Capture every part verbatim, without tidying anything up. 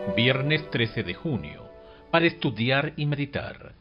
Viernes trece de junio, para estudiar y meditar.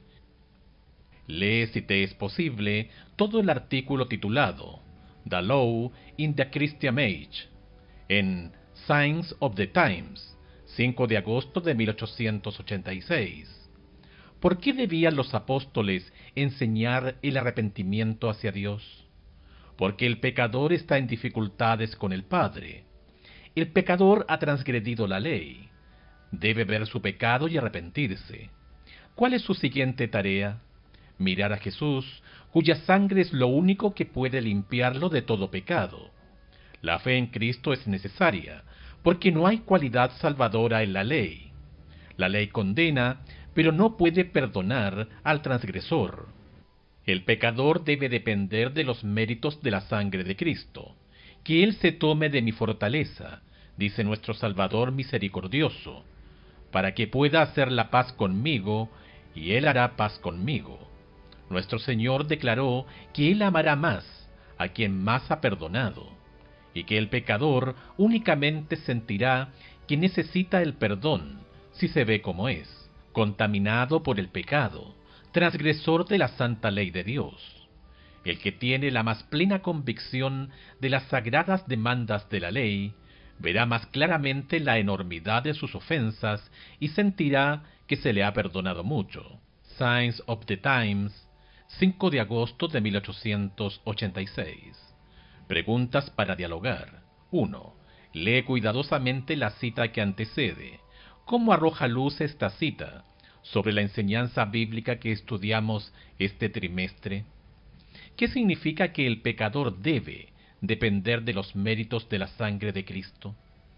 Lee, si te es posible, todo el artículo titulado The Law in the Christian Age en Signs of the Times, cinco de agosto de mil ochocientos ochenta y seis. ¿Por qué debían los apóstoles enseñar el arrepentimiento hacia Dios? Porque el pecador está en dificultades con el Padre. El pecador ha transgredido la ley. Debe ver su pecado y arrepentirse. ¿Cuál es su siguiente tarea? Mirar a Jesús, cuya sangre es lo único que puede limpiarlo de todo pecado. La fe en Cristo es necesaria, porque no hay cualidad salvadora en la ley. La ley condena, pero no puede perdonar al transgresor. El pecador debe depender de los méritos de la sangre de Cristo. Que Él se tome de mi fortaleza, dice nuestro Salvador misericordioso, para que pueda hacer la paz conmigo, y Él hará paz conmigo. Nuestro Señor declaró que Él amará más a quien más ha perdonado, y que el pecador únicamente sentirá que necesita el perdón si se ve como es, contaminado por el pecado, transgresor de la santa ley de Dios. El que tiene la más plena convicción de las sagradas demandas de la ley, verá más claramente la enormidad de sus ofensas y sentirá que se le ha perdonado mucho. Signs of the Times, cinco de agosto de mil ochocientos ochenta y seis. Preguntas para dialogar. uno. Lee cuidadosamente la cita que antecede. ¿Cómo arroja luz esta cita sobre la enseñanza bíblica que estudiamos este trimestre? ¿Qué significa que el pecador debe depender de los méritos de la sangre de Cristo?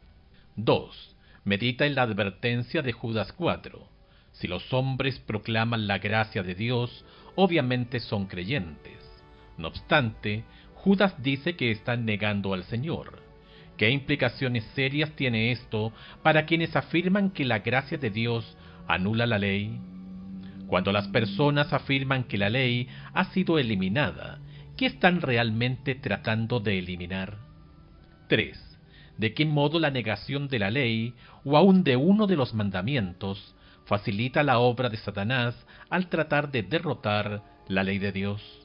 dos. Medita en la advertencia de Judas cuatro. Si los hombres proclaman la gracia de Dios, obviamente son creyentes. No obstante, Judas dice que están negando al Señor. ¿Qué implicaciones serias tiene esto para quienes afirman que la gracia de Dios anula la ley? Cuando las personas afirman que la ley ha sido eliminada, ¿qué están realmente tratando de eliminar? tres. ¿De qué modo la negación de la ley, o aun de uno de los mandamientos, facilita la obra de Satanás al tratar de derrotar la ley de Dios?